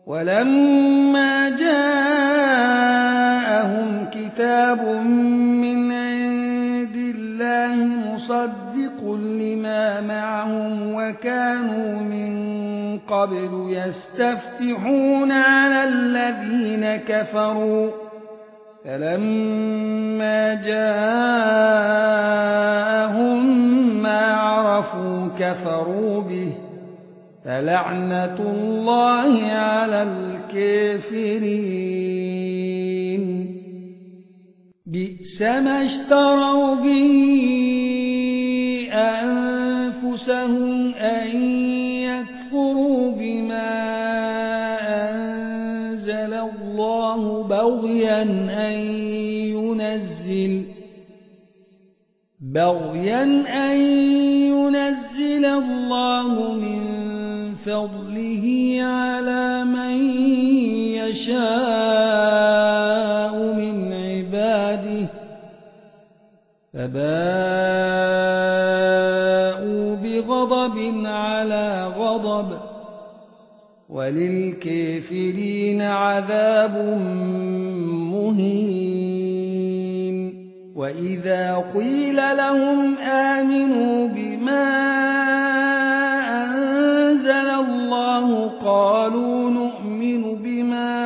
ولما جاءهم كتاب من عند الله مصدق لما معهم وكانوا من قبل يستفتحون على الذين كفروا فلما جاءهم ما عرفوا كفروا به فلعنة الله على الكافرين بئس ما اشتروا به أنفسهم أن يكفروا بما أنزل الله بغيا أن ينزل الله من فضله على من يشاء من عباده فباءوا بغضب على غضب وللكافرين عذاب مهين وإذا قيل لهم آمنوا بما أنزل الله قالوا نؤمن بما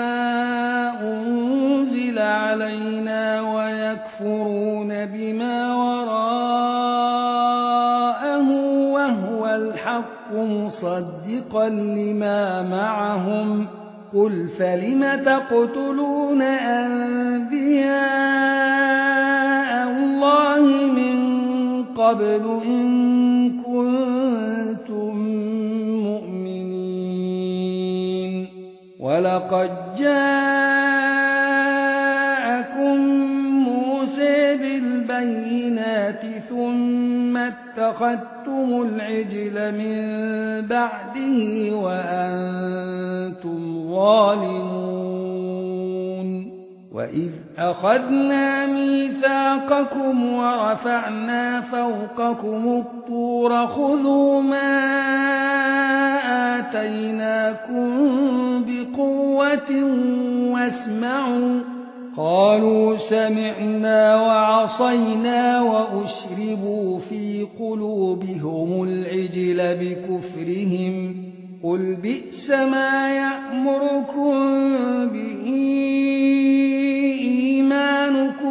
أنزل علينا ويكفرون بما وراءه وهو الحق مصدقا لما معهم قل فلم تقتلون أنبياء الله من قبل إن كنتم مؤمنين ولقد جاءكم موسى بالبينات ثم اتخذتم العجل من بعده وأنتم ظالمون وإذ أخذنا ميثاقكم ورفعنا فوقكم الطور خذوا ما آتيناكم بقوة واسمعوا قالوا سمعنا وعصينا وأشربوا في قلوبهم العجل بكفرهم قل بئس ما يأمركم به إيمانكم